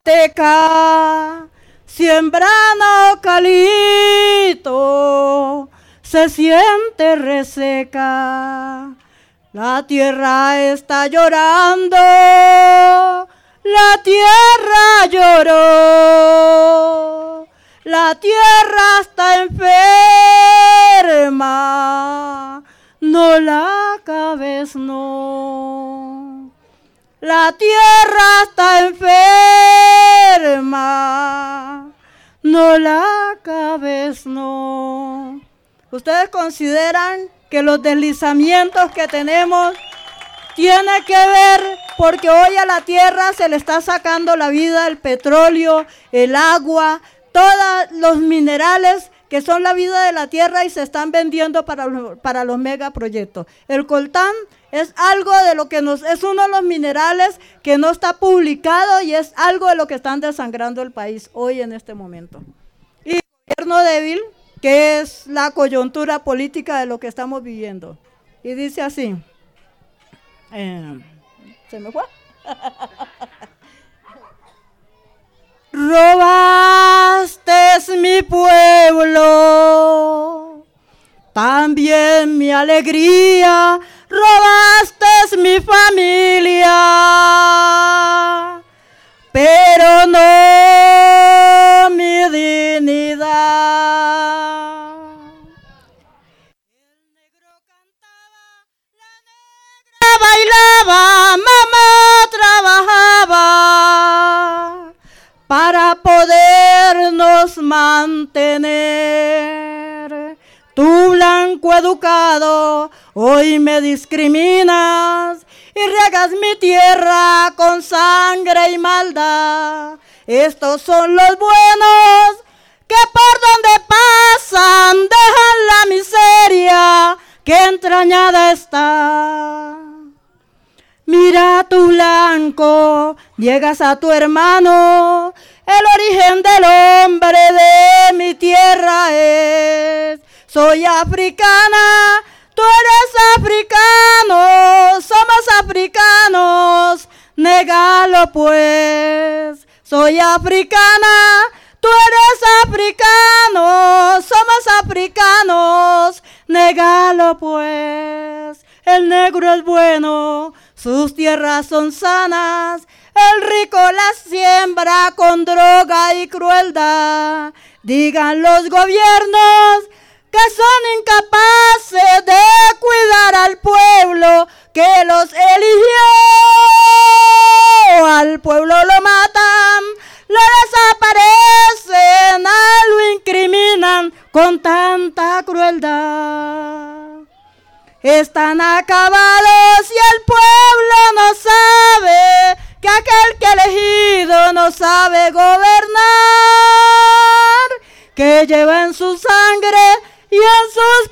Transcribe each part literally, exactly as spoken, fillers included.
seca, siembran eucalipto, se siente reseca. La tierra está llorando, la tierra lloró, la tierra está enferma, no la acabes, no. La tierra está enferma, no la acabes, no. ¿Ustedes consideran que los deslizamientos que tenemos tienen que ver porque hoy a la tierra se le está sacando la vida, el petróleo, el agua, todos los minerales que son la vida de la tierra y se están vendiendo para los, para los megaproyectos? El coltán es algo de lo que nos, es uno de los minerales que no está publicado y es algo de lo que están desangrando el país hoy en este momento. Y el gobierno débil, que es la coyuntura política de lo que estamos viviendo. Y dice así, eh, ¿se me fue? Robaste mi pueblo, también mi alegría, robaste mi familia, pero no mi dignidad. El negro cantaba, la negra bailaba, mamá trabajaba para podernos mantener. Tú, blanco educado, hoy me discriminas y riegas mi tierra con sangre y maldad. Estos son los buenos que por donde pasan dejan la miseria que entrañada está. Mira tu blanco, llegas a tu hermano, el origen del hombre de mi tierra es. Soy africana, tú eres africano, somos africanos, négalo pues. Soy africana, tú eres africano, somos africanos, négalo pues. El negro es bueno, sus tierras son sanas, el rico las siembra con droga y crueldad. Digan los gobiernos que son incapaces de cuidar al pueblo que los eligió. Al pueblo lo matan, lo desaparecen, lo incriminan con tanta crueldad. Están acabados y el pueblo no sabe que aquel que elegido no sabe gobernar, que lleva en su sangre y en sus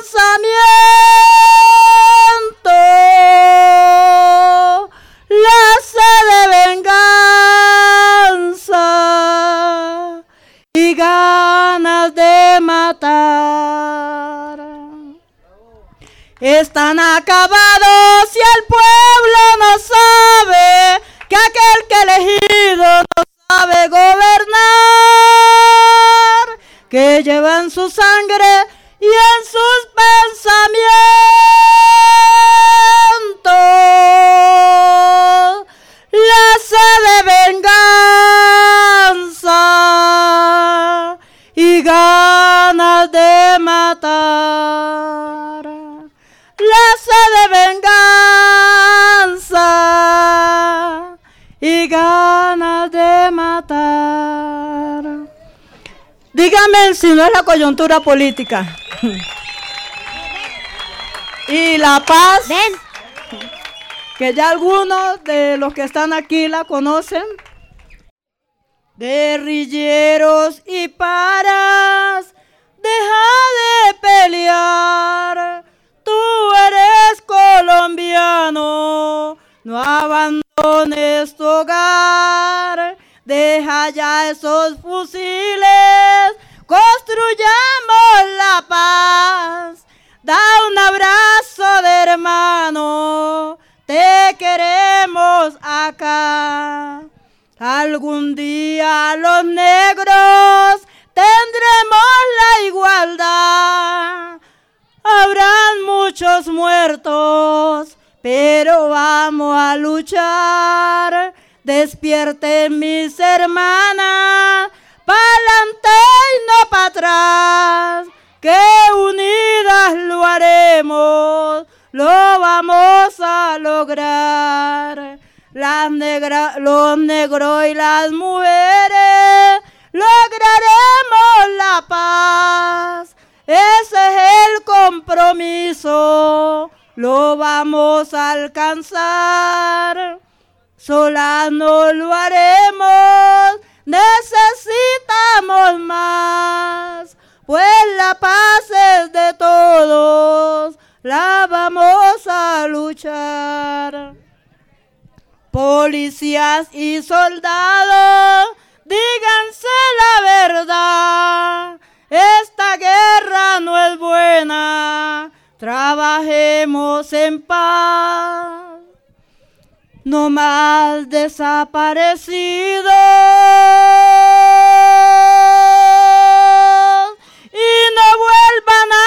pensamientos la sed de venganza y ganas de matar. Están acabados y el pueblo no sabe que aquel que elegido no sabe gobernar, que lleva en su sangre y en sus pensamientos la sed de venganza y ganas de matar. La sed de venganza y ganas de matar. Díganme si no es la coyuntura política. Y la paz, Ven. que ya algunos de los que están aquí la conocen. Guerrilleros y paras, deja de pelear. Tú eres colombiano, no abandones tu hogar. Deja ya esos fusiles, construyamos la paz. Da un abrazo de hermano, te queremos acá. Algún día los negros tendremos la igualdad. Habrán muchos muertos, pero vamos a luchar. Despierten mis hermanas, pa'lante y no para atrás, que unidas lo haremos, lo vamos a lograr. Las negras, los negros y las mujeres, lograremos la paz. Ese es el compromiso, lo vamos a alcanzar. Solas no lo haremos, necesitamos más, pues la paz es de todos, la vamos a luchar. Policías y soldados, díganse la verdad, esta guerra no es buena, trabajemos en paz. No más desaparecidos y no vuelvan a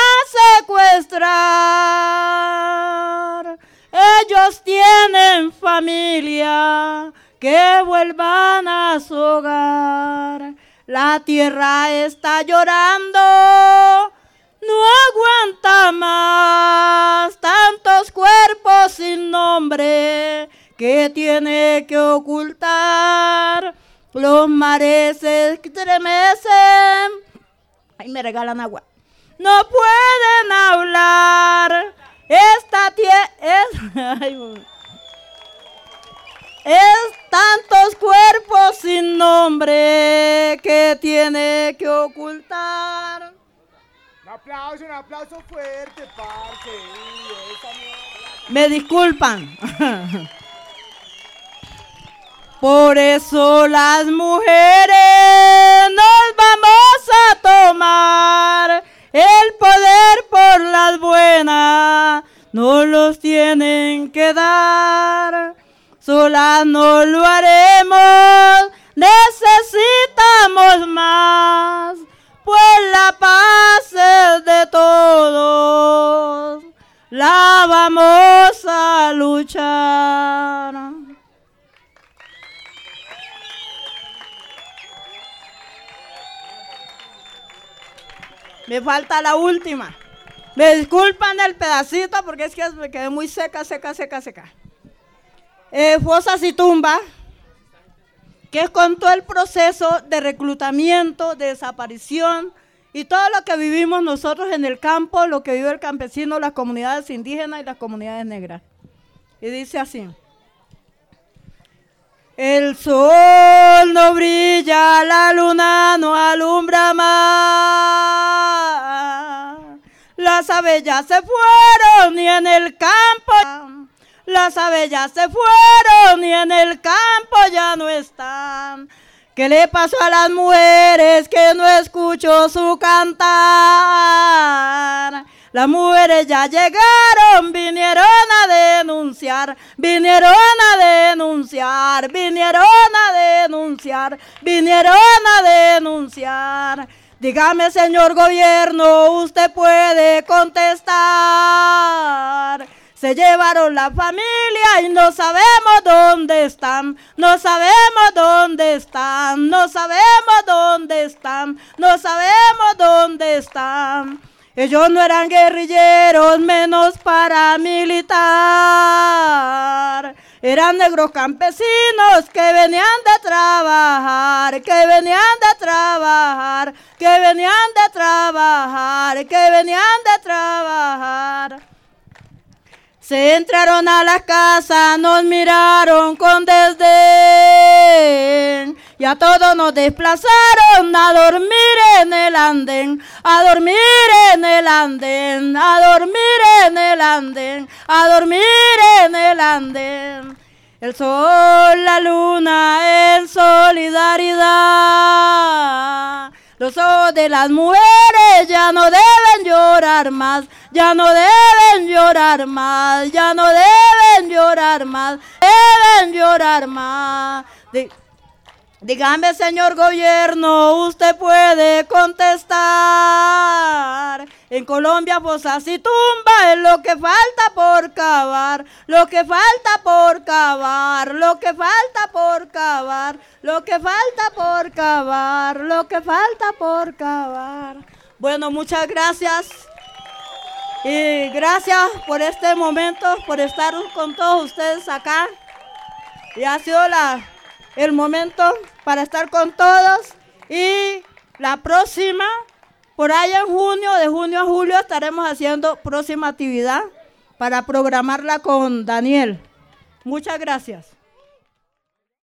secuestrar. Ellos tienen familia, que vuelvan a su hogar. La tierra está llorando, no aguanta más tantos cuerpos sin nombre que tiene que ocultar. Los mares se estremecen, ay, me regalan agua, no pueden hablar. Esta tierra es, es tantos cuerpos sin nombre que tiene que ocultar. Un aplauso, un aplauso fuerte, parce. Me disculpan. Por eso las mujeres nos vamos a tomar el poder por las buenas, nos los tienen que dar. Solas no lo haremos, necesitamos más, pues la paz es de todos, la vamos a luchar. Me falta la última. Me disculpan el pedacito porque es que me quedé muy seca, seca, seca, seca. Eh, Fosas y Tumbas, que es con todo el proceso de reclutamiento, de desaparición y todo lo que vivimos nosotros en el campo, lo que vive el campesino, las comunidades indígenas y las comunidades negras. Y dice así: el sol no brilla, la luna no alumbra más. Las aves ya se fueron y en el campo, las aves ya se fueron y en el campo ya no están. ¿Qué le pasó a las mujeres que no escucho su cantar? Las mujeres ya llegaron, vinieron a denunciar, vinieron a denunciar, vinieron a denunciar, vinieron a denunciar. Dígame, señor gobierno, usted puede contestar. Se llevaron la familia y no sabemos dónde están, no sabemos dónde están, no sabemos dónde están, no sabemos dónde están. Ellos no eran guerrilleros, menos paramilitar. Eran negros campesinos que venían de trabajar, que venían de trabajar, que venían de trabajar, que venían de trabajar. Se entraron a las casas, nos miraron con desdén y a todos nos desplazaron a dormir en el andén, a dormir en el andén, a dormir en el andén, a dormir en el andén. El sol, la luna, en solidaridad. Los ojos de las mujeres ya no deben llorar más, ya no deben llorar más, ya no deben llorar más, deben llorar más. De Dígame, señor gobierno, usted puede contestar. En Colombia fosas y tumba es lo que falta por cavar, lo que falta por cavar, lo que falta por cavar, lo que falta por cavar, lo que falta por cavar. Bueno, muchas gracias. Y gracias por este momento, por estar con todos ustedes acá. Y ha sido la... el momento para estar con todos, y la próxima, por ahí en junio, de junio a julio, estaremos haciendo próxima actividad para programarla con Daniel. Muchas gracias.